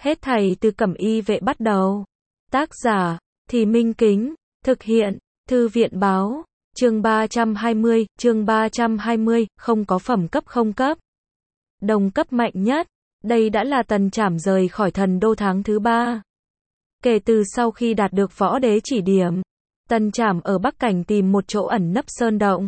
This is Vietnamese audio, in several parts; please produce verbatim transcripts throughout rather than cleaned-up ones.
Hết thảy từ Cẩm Y Vệ bắt đầu. Tác giả, Thì Minh Kính, thực hiện, Thư viện báo, chương ba trăm hai mươi, chương ba trăm hai mươi, không có phẩm cấp không cấp. Đồng cấp mạnh nhất, đây đã là Tần Trảm rời khỏi thần đô tháng thứ ba. Kể từ sau khi đạt được võ đế chỉ điểm, Tần Trảm ở Bắc Cảnh tìm một chỗ ẩn nấp sơn động.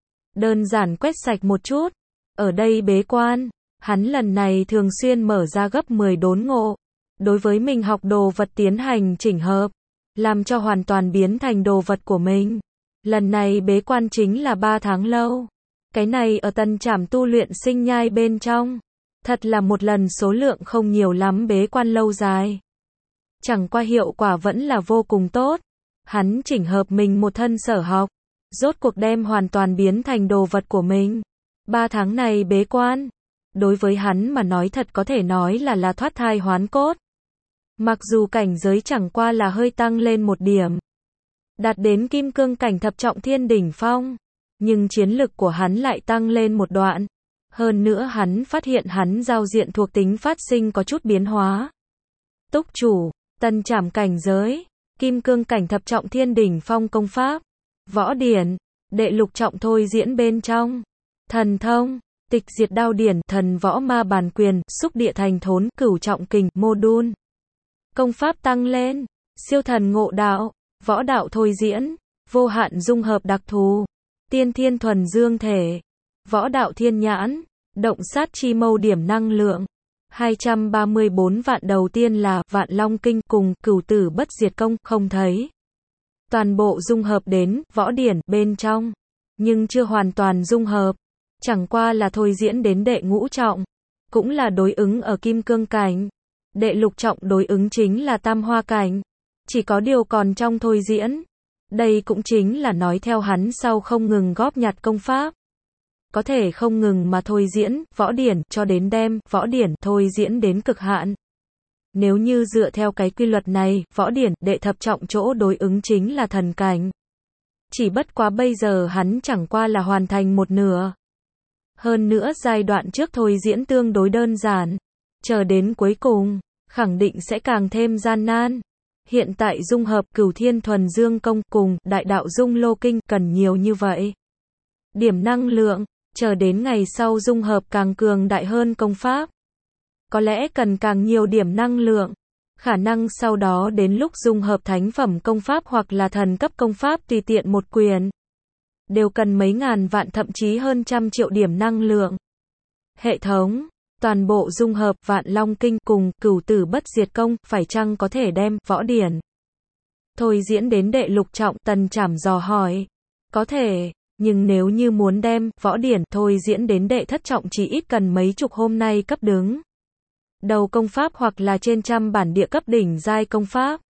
Đơn giản quét sạch một chút, ở đây bế quan, hắn lần này thường xuyên mở ra gấp mười đốn ngộ. Đối với mình học đồ vật tiến hành chỉnh hợp, làm cho hoàn toàn biến thành đồ vật của mình. Lần này bế quan chính là ba tháng lâu. Cái này ở Tần Trảm tu luyện sinh nhai bên trong. Thật là một lần số lượng không nhiều lắm bế quan lâu dài. Chẳng qua hiệu quả vẫn là vô cùng tốt. Hắn chỉnh hợp mình một thân sở học. Rốt cuộc đem hoàn toàn biến thành đồ vật của mình. Ba tháng này bế quan. Đối với hắn mà nói thật có thể nói là là thoát thai hoán cốt. Mặc dù cảnh giới chẳng qua là hơi tăng lên một điểm. Đạt đến kim cương cảnh thập trọng thiên đỉnh phong. Nhưng chiến lực của hắn lại tăng lên một đoạn. Hơn nữa hắn phát hiện hắn giao diện thuộc tính phát sinh có chút biến hóa. Túc chủ, Tần Trảm cảnh giới, kim cương cảnh thập trọng thiên đỉnh phong công pháp, võ điển, đệ lục trọng thôi diễn bên trong, thần thông, tịch diệt đao điển, thần võ ma bàn quyền, xúc địa thành thốn, cửu trọng kình, mô đun. Công pháp tăng lên, siêu thần ngộ đạo, võ đạo thôi diễn, vô hạn dung hợp đặc thù, tiên thiên thuần dương thể, võ đạo thiên nhãn, động sát chi mâu điểm năng lượng. hai trăm ba mươi bốn vạn đầu tiên là Vạn Long Kinh cùng Cửu Tử Bất Diệt Công không thấy. Toàn bộ dung hợp đến võ điển bên trong, nhưng chưa hoàn toàn dung hợp, chẳng qua là thôi diễn đến đệ ngũ trọng, cũng là đối ứng ở kim cương cảnh. Đệ lục trọng đối ứng chính là tam hoa cảnh, chỉ có điều còn trong thôi diễn. Đây cũng chính là nói theo hắn sau không ngừng góp nhặt công pháp, có thể không ngừng mà thôi diễn võ điển cho đến đem võ điển thôi diễn đến cực hạn. Nếu như dựa theo cái quy luật này, võ điển đệ thập trọng chỗ đối ứng chính là thần cảnh. Chỉ bất quá bây giờ hắn chẳng qua là hoàn thành một nửa. Hơn nữa giai đoạn trước thôi diễn tương đối đơn giản, chờ đến cuối cùng, khẳng định sẽ càng thêm gian nan. Hiện tại dung hợp Cửu Thiên Thuần Dương Công cùng Đại Đạo Dung Lô Kinh cần nhiều như vậy. Điểm năng lượng, chờ đến ngày sau dung hợp càng cường đại hơn công pháp. Có lẽ cần càng nhiều điểm năng lượng. Khả năng sau đó đến lúc dung hợp thánh phẩm công pháp hoặc là thần cấp công pháp tùy tiện một quyền. Đều cần mấy ngàn vạn thậm chí hơn trăm triệu điểm năng lượng. Hệ thống, toàn bộ dung hợp Vạn Long Kinh cùng Cửu Tử Bất Diệt Công phải chăng có thể đem võ điển thôi diễn đến đệ lục trọng? Tần Trảm dò hỏi. Có thể. Nhưng nếu như muốn đem võ điển thôi diễn đến đệ thất trọng chỉ ít cần mấy chục hôm nay cấp đứng đầu công pháp hoặc là trên trăm bản địa cấp đỉnh giai công pháp.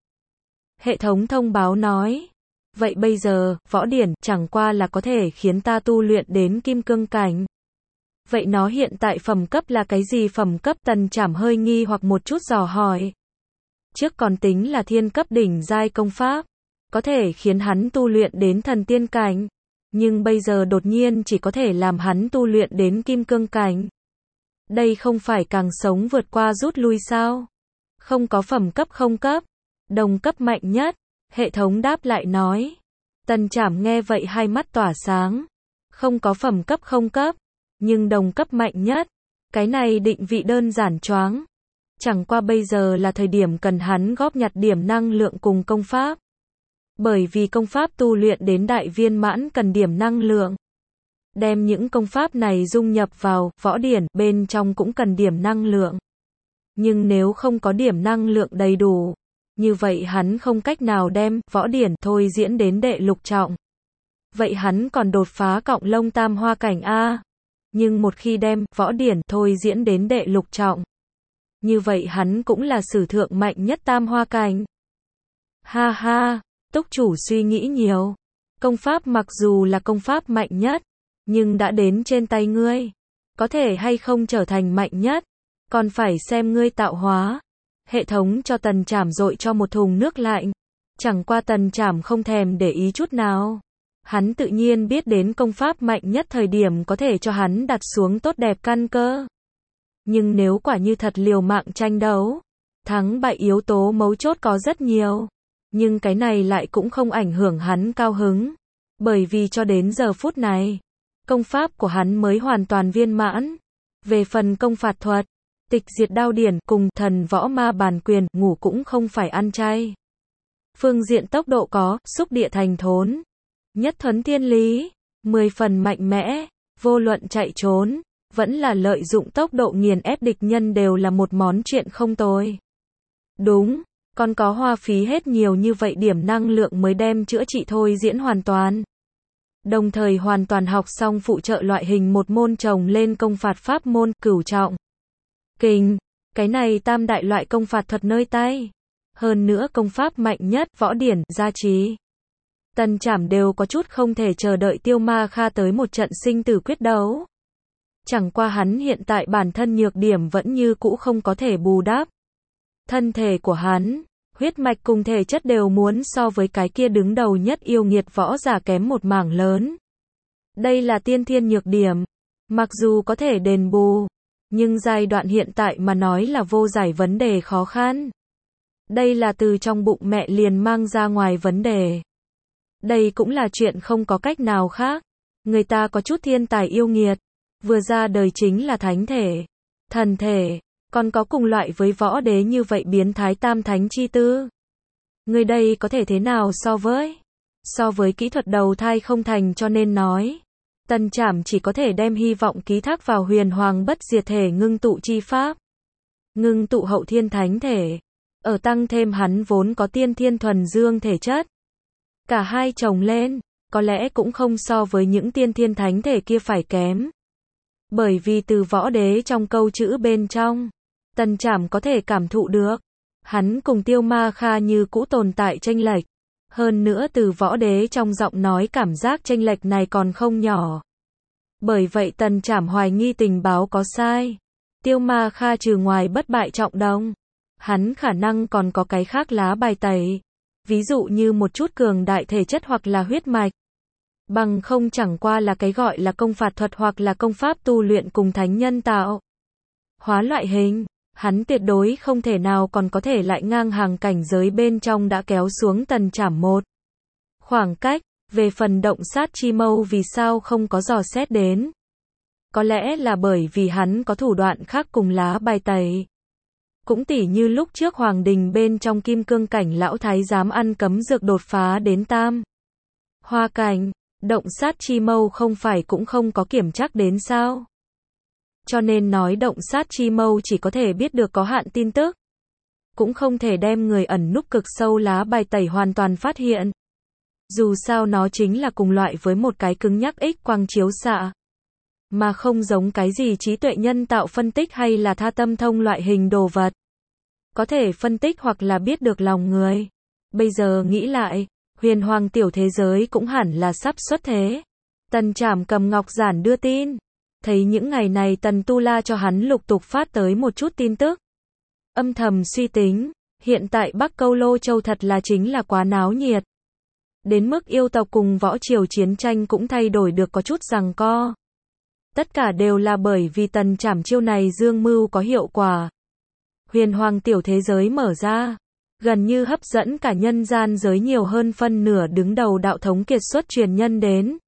Hệ thống thông báo nói. Vậy bây giờ, võ điển chẳng qua là có thể khiến ta tu luyện đến kim cương cảnh. Vậy nó hiện tại phẩm cấp là cái gì? Phẩm cấp? Tần Trảm hơi nghi hoặc một chút dò hỏi. Trước còn tính là thiên cấp đỉnh giai công pháp, có thể khiến hắn tu luyện đến thần tiên cảnh. Nhưng bây giờ đột nhiên chỉ có thể làm hắn tu luyện đến kim cương cảnh. Đây không phải càng sống vượt qua rút lui sao? Không có phẩm cấp không cấp. Đồng cấp mạnh nhất. Hệ thống đáp lại nói. Tần Trảm nghe vậy hai mắt tỏa sáng. Không có phẩm cấp không cấp. Nhưng đồng cấp mạnh nhất. Cái này định vị đơn giản choáng. Chẳng qua bây giờ là thời điểm cần hắn góp nhặt điểm năng lượng cùng công pháp. Bởi vì công pháp tu luyện đến đại viên mãn cần điểm năng lượng. Đem những công pháp này dung nhập vào võ điển bên trong cũng cần điểm năng lượng. Nhưng nếu không có điểm năng lượng đầy đủ, như vậy hắn không cách nào đem võ điển thôi diễn đến đệ lục trọng. Vậy hắn còn đột phá cọng lông tam hoa cảnh a. Nhưng một khi đem võ điển thôi diễn đến đệ lục trọng, như vậy hắn cũng là sử thượng mạnh nhất tam hoa cảnh. Ha ha. Túc chủ suy nghĩ nhiều. Công pháp mặc dù là công pháp mạnh nhất, nhưng đã đến trên tay ngươi, có thể hay không trở thành mạnh nhất, còn phải xem ngươi tạo hóa. Hệ thống cho Tần Trảm dội cho một thùng nước lạnh. Chẳng qua Tần Trảm không thèm để ý chút nào. Hắn tự nhiên biết đến công pháp mạnh nhất thời điểm có thể cho hắn đặt xuống tốt đẹp căn cơ. Nhưng nếu quả như thật liều mạng tranh đấu, Thắng bại yếu tố mấu chốt có rất nhiều, nhưng cái này lại cũng không ảnh hưởng hắn cao hứng, bởi vì cho đến giờ phút này, công pháp của hắn mới hoàn toàn viên mãn. Về phần công phạt thuật, tịch diệt đao điển cùng thần võ ma bàn quyền, ngủ cũng không phải ăn chay. Phương diện tốc độ có, xúc địa thành thốn, nhất thuấn thiên lý, mười phần mạnh mẽ, vô luận chạy trốn, vẫn là lợi dụng tốc độ nghiền ép địch nhân đều là một món chuyện không tồi. Đúng, còn có hoa phí hết nhiều như vậy điểm năng lượng mới đem chữa trị thôi diễn hoàn toàn. Đồng thời hoàn toàn học xong phụ trợ loại hình một môn chồng lên công phạt pháp môn, cửu trọng kình, cái này tam đại loại công phạt thuật nơi tay. Hơn nữa công pháp mạnh nhất, võ điển, gia trí. Tần Trảm đều có chút không thể chờ đợi Tiêu Ma Kha tới một trận sinh tử quyết đấu. Chẳng qua hắn hiện tại bản thân nhược điểm vẫn như cũ không có thể bù đắp. Thân thể của hắn, huyết mạch cùng thể chất đều muốn so với cái kia đứng đầu nhất yêu nghiệt võ giả kém một mảng lớn. Đây là tiên thiên nhược điểm. Mặc dù có thể đền bù, nhưng giai đoạn hiện tại mà nói là vô giải vấn đề khó khăn. Đây là từ trong bụng mẹ liền mang ra ngoài vấn đề. Đây cũng là chuyện không có cách nào khác. Người ta có chút thiên tài yêu nghiệt, vừa ra đời chính là thánh thể, thần thể, còn có cùng loại với võ đế như vậy biến thái tam thánh chi tư. Người đây có thể thế nào so với? So với kỹ thuật đầu thai không thành, cho nên nói. Tần Trảm chỉ có thể đem hy vọng ký thác vào huyền hoàng bất diệt thể ngưng tụ chi pháp. Ngưng tụ hậu thiên thánh thể. Ở tăng thêm hắn vốn có tiên thiên thuần dương thể chất. Cả hai chồng lên, có lẽ cũng không so với những tiên thiên thánh thể kia phải kém. Bởi vì từ võ đế trong câu chữ bên trong, Tần Trảm có thể cảm thụ được. Hắn cùng Tiêu Ma Kha như cũ tồn tại chênh lệch. Hơn nữa từ võ đế trong giọng nói cảm giác chênh lệch này còn không nhỏ. Bởi vậy Tần Trảm hoài nghi tình báo có sai. Tiêu Ma Kha trừ ngoài bất bại trọng đồng, hắn khả năng còn có cái khác lá bài tẩy. Ví dụ như một chút cường đại thể chất hoặc là huyết mạch. Bằng không chẳng qua là cái gọi là công phạt thuật hoặc là công pháp tu luyện cùng thánh nhân tạo. Hóa loại hình, hắn tuyệt đối không thể nào còn có thể lại ngang hàng cảnh giới bên trong đã kéo xuống Tần Trảm một khoảng cách. Về phần động sát chi mâu vì sao không có dò xét đến? Có lẽ là bởi vì hắn có thủ đoạn khác cùng lá bài tẩy. Cũng tỉ như lúc trước Hoàng Đình bên trong kim cương cảnh lão thái giám ăn cấm dược đột phá đến tam hoa cảnh, động sát chi mâu không phải cũng không có kiểm chắc đến sao? Cho nên nói động sát chi mâu chỉ có thể biết được có hạn tin tức. Cũng không thể đem người ẩn núp cực sâu lá bài tẩy hoàn toàn phát hiện. Dù sao nó chính là cùng loại với một cái cứng nhắc X quang chiếu xạ. Mà không giống cái gì trí tuệ nhân tạo phân tích hay là tha tâm thông loại hình đồ vật. Có thể phân tích hoặc là biết được lòng người. Bây giờ nghĩ lại, huyền hoàng tiểu thế giới cũng hẳn là sắp xuất thế. Tần Trảm cầm ngọc giản đưa tin. Thấy những ngày này Tần Tu La cho hắn lục tục phát tới một chút tin tức. Âm thầm suy tính, hiện tại Bắc Câu Lô Châu thật là chính là quá náo nhiệt. Đến mức yêu tộc cùng võ triều chiến tranh cũng thay đổi được có chút giằng co. Tất cả đều là bởi vì Tần Trảm chiêu này dương mưu có hiệu quả. Huyền hoàng tiểu thế giới mở ra, gần như hấp dẫn cả nhân gian giới nhiều hơn phân nửa đứng đầu đạo thống kiệt xuất truyền nhân đến.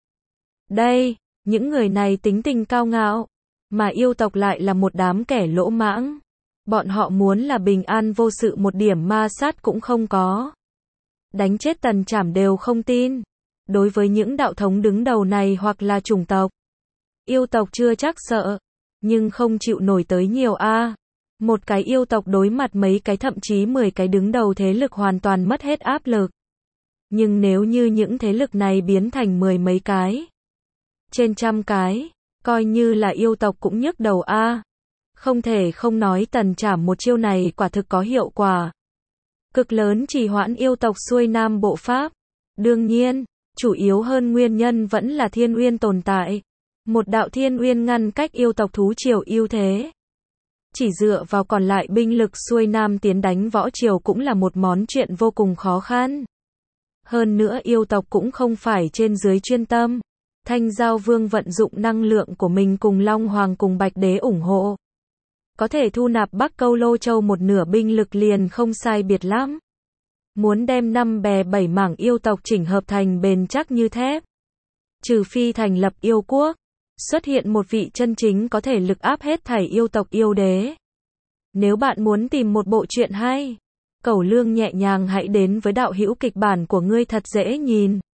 Đây, những người này tính tình cao ngạo, mà yêu tộc lại là một đám kẻ lỗ mãng. Bọn họ muốn là bình an vô sự một điểm ma sát cũng không có. Đánh chết Tần Trảm đều không tin. Đối với những đạo thống đứng đầu này hoặc là chủng tộc, yêu tộc chưa chắc sợ, nhưng không chịu nổi tới nhiều a. À. Một cái yêu tộc đối mặt mấy cái thậm chí mười cái đứng đầu thế lực hoàn toàn mất hết áp lực. Nhưng nếu như những thế lực này biến thành mười mấy cái, trên trăm cái, coi như là yêu tộc cũng nhức đầu a. À. Không thể không nói Tần Trảm một chiêu này quả thực có hiệu quả. Cực lớn trì hoãn yêu tộc xuôi nam bộ pháp. Đương nhiên, chủ yếu hơn nguyên nhân vẫn là thiên uyên tồn tại. Một đạo thiên uyên ngăn cách yêu tộc thú triều ưu thế. Chỉ dựa vào còn lại binh lực xuôi nam tiến đánh võ triều cũng là một món chuyện vô cùng khó khăn. Hơn nữa yêu tộc cũng không phải trên dưới chuyên tâm. Thanh Giao Vương vận dụng năng lượng của mình cùng Long Hoàng cùng Bạch Đế ủng hộ. có thể thu nạp Bắc Câu Lô Châu một nửa binh lực liền không sai biệt lắm. Muốn đem năm bè bảy mảng yêu tộc chỉnh hợp thành bền chắc như thép. Trừ phi thành lập yêu quốc, xuất hiện một vị chân chính có thể lực áp hết thảy yêu tộc yêu đế. Nếu bạn muốn tìm một bộ truyện hay, Cẩu Lương nhẹ nhàng hãy đến với đạo hữu kịch bản của ngươi thật dễ nhìn.